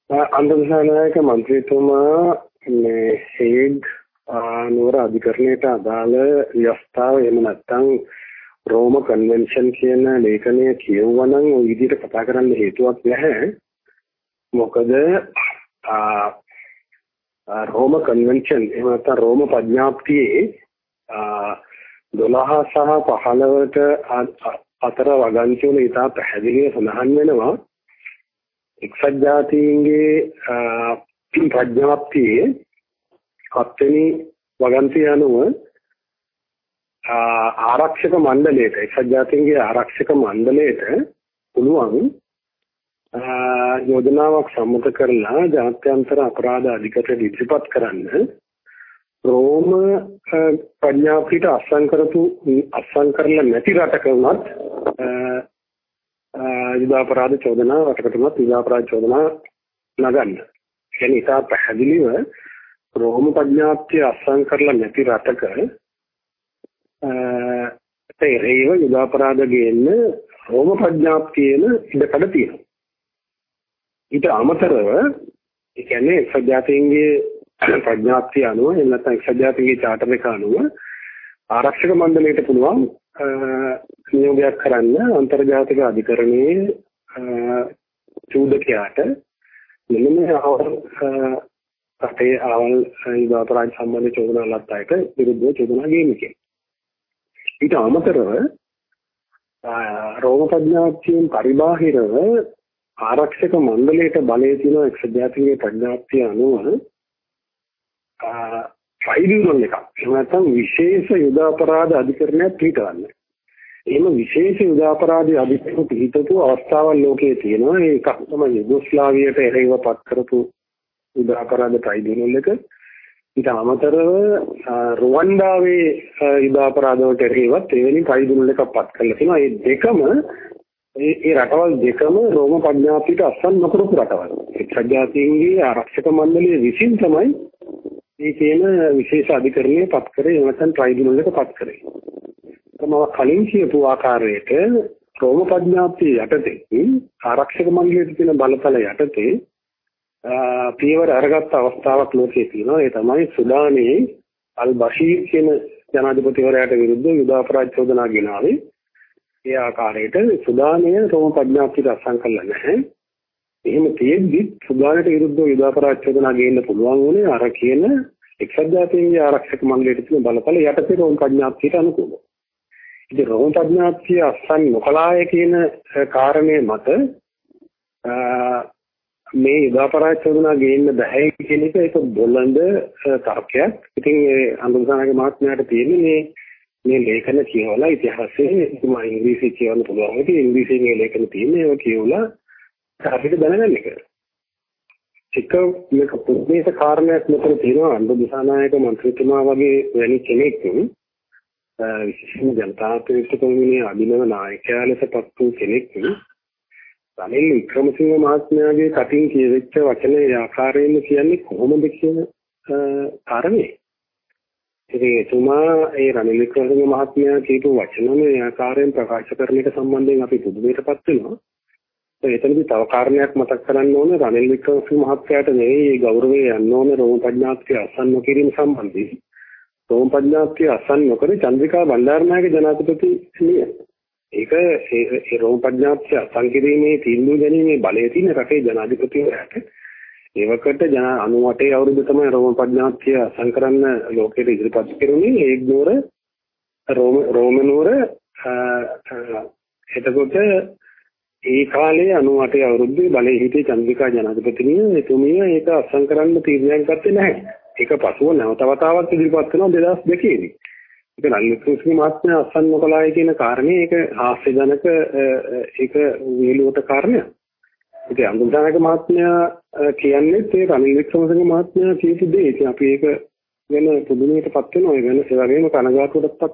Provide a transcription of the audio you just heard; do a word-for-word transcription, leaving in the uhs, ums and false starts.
අන්තර්ජාලයක මන්ත්‍රීතුමා මේ හේග් නුවර අධිකරණයට අදාළ ව්‍යවස්ථාව එහෙම නැත්නම් රෝම කන්වෙන්ෂන් කියන ලේඛනය කියවුවා නම් ওই විදිහට කතා කරන්න හේතුවක් නැහැ. මොකද රෝම කන්වෙන්ෂන් එහෙම නැත්නම් රෝම ප්‍රඥාප්තියේ දොළහ සහ පහළොවට අතර වගන්ති වල ඉතා පැහැදිලිව සඳහන් වෙනවා එක්සත් ජාතීන්ගේ ප්‍රඥාප්තියේ හත්වෙනි වගන්තිය අනුව ආරක්ෂක මණ්ඩලයට එක්සත් ජාතීන්ගේ ආරක්ෂක මණ්ඩලයට පුළුවන් යෝජනාවක් සම්මත කරලා ජාත්‍යන්තර අපරාධ අධිකරණයට ඉදිරිපත් කරන්න රෝම ප්‍රඥාප්තියට අත්සන් කරපු අත්සන් කරලා නැති රටක වුණත් යුදාපරාධ චෝදනා රටකටමත් යුදාපරාධ චෝදනා නගන්න. කියන්නේ ඉතා පැහැදිලිව රෝම ප්‍රඥාප්තිය අත්සන් කරලා නැති රටක තේරෙව යුදාපරාධ ගේන්න රෝම ප්‍රඥාප්තියේන ඉඩකඩ තියෙනවා. ඊට අමතරව ඒ කියන්නේ එක්සත් ජාතීන්ගේ ප්‍රඥාප්තිය අනුව එහෙම නැත්නම් එක්සත් ජාතීන්ගේ චාටර් එක අනුව ආරක්ෂක මණ්ඩලයට පුළුවන් නියෝගයක් කරන්න අන්තර්ජාතික අධිකරණයේ චූදකයාට මෙන්න මේ අවල් රටේ අවල් යුදාපරාධ සම්බන්ධ චෝදනා ලත් අයට විරුද්ධව චෝදනා ගේන්න කියලා. ඊට අමතරව රෝම ප්‍රඥාප්තියෙන් පරිබාහිරව ආරක්ෂක මණ්ඩලයට බලය තියෙන එක්සත් ජාතීන්ගේ ප්‍රඥාප්තිය අනුව ට්‍රයිබියුනල් එකක් එහෙම නැත්නම් විශේෂ යුදාපරාධ අධිකරණයක් පිහිටවන්න. එහෙම විශේෂ යුදාපරාධ අධිකරණ පිහිටවපු අවස්ථාවල් ලෝකයේ තියෙනවා. ඒකක් තමයි යුගොස්ලාවියට එරෙහිව පත් කරපු යුදාපරාධ ට්‍රයිබියුනල් එක. ඊට අමතරව රුවන්ඩාවේ යුදාපරාධ වලට එරෙහිවත් එවැනි ට්‍රයිබියුනල් එකක් පත් කරලා තියෙනවා. මේ දෙකම ඒ රටවල් දෙකම රෝම ප්‍රඥාප්තියට අත්සන් නොකරපු රටවල්. එක්සත් ජාතීන්ගේ ආරක්ෂක මණ්ඩලය විසින් තමයි මේ කියන විශේෂ අධිකරණය පත් කරේ නැත්නම් ට්‍රයිබියුනල් එක පත් කරේ. මම කලින් කියපු ආකාරයට රෝම ප්‍රඥාප්තිය යටතේ ආරක්ෂක මණ්ඩලයේ තියෙන බලතල යටතේ පියවර අරගත් අවස්ථාවක් ලෝකයේ තියෙනවා. ඒ තමයි සුඩානයේ අල් බෂීර් කියන ජනාධිපතිවරයාට විරුද්ධව යුදාපරාධ චෝදනා ගෙනාවේ. ඒ ආකාරයට සුඩානය රෝම ප්‍රඥාප්තියට අත්සන් කළා නැහැ. එහෙම තියෙද්දි සුඩානයට විරුද්ධව යුදාපරාධ චෝදනා ගේන්න පුළුවන් වුණේ අර කියන එක්සත් ජාතීන්ගේ ආරක්ෂක මණ්ඩලයට තියෙන බලතල යටතේ රෝම ප්‍රඥාප්තියට අනුකූලව. ඉතින් රෝම ප්‍රඥාප්තිය අත්සන් නොකලාය කියන කාරණය මත මේ යුදාපරාධ චෝදනා ගේන්න බෑ කියන එක ඒක බොළඳ තර්කයක්. ඉතින් ඒ අනුසාරගේ මහත්මයාට තියෙන්නේ මේ මේ ලේඛන කියවලා ඉතිහාසයේ මම ඉංග්‍රීසි කියවන්න පුළුවන්. ඒක ඉංග්‍රීසියෙන් මේ ලේඛන තියෙන්නේ ඒක කියවලා අපිට දැනගන්න එක. එක මේක පුදුමේක කාරණයක් මෙතන තියෙනවා. අන්ද දිසානායක මන්ත්‍රීතුමා වගේ වැනි කෙනෙක් විශේෂම ජනතා ප්‍රතිපත්තියේ අභිනව නායකයා ලෙස පත් වූ කෙනෙක් රනිල් වික්‍රමසිංහ මහත්මයාගේ කටින් කියවෙච්ච වචනේ ආකාරයෙන් කියන්නේ කොහොමද කියන කාරණේ. ඉතින් එතුමා ඒ රනිල් වික්‍රමසිංහ මහත්මයා කියපු වචන මේ ආකාරයෙන් ප්‍රකාශ කරන එක සම්බන්ධයෙන් අපි පුදුමයටපත් වෙනවා. එතනදී තව කාරණයක් මතක් කරන්න ඕනේ. රනිල් වික්‍රමසිංහ මහත්තයාට නෙවෙයි ගෞරවය යන්න ඕනේ රෝම ප්‍රඥාප්තිය අත්සන් නොකිරීම සම්බන්ධයෙන්. රෝම ප්‍රඥාප්තිය අත්සන් නොකර චන්ද්‍රිකා බණ්ඩාරනායක ජනාධිපතිනිය. ඒක ඒ රෝම ප්‍රඥාප්තිය අත්සන් කිරීමේ තීන්දුව ගැනීමේ බලය තියෙන රටේ ජනාධිපතිවරයාට. ඒවකට ජන අනූඅටේ අවුරුද්ද තමයි රෝම ප්‍රඥාප්තිය අත්සන් කරන්න ලෝකෙට ඉදිරිපත් කෙරුණේ. ඒ නුවර රෝම රෝම නුවර එතකොට ඒ කාලේ අනූඅටේ අවුරුද්දේ බලයේ හිටිය චන්ද්‍රිකා ජනාධිපතිනිය එතුමිය ඒක අත්සන් කරන්න තීරණයක් ගත්තේ නැහැ. ඒක පසුව නැවත වතාවක් ඉදිරිපත් වෙනවා දෙදාස් දෙකේදී. ඒක රනිල් මහත්මයා අත්සන් නොකළායි කියන කාරණේ ඒක හාස්‍යජනක ඒක වේලුවට කාරණයක්. ඉතින් අනුදානක මහත්මයා කියන්නේ ඒ රනිල් වික්‍රමසිංහ මහත්මයා කියපු දේ. ඉතින් අපි ඒක වෙන පුදුමයකටපත් වෙනවා. ඒ වෙන ඒ වගේම කනගාටුවටපත්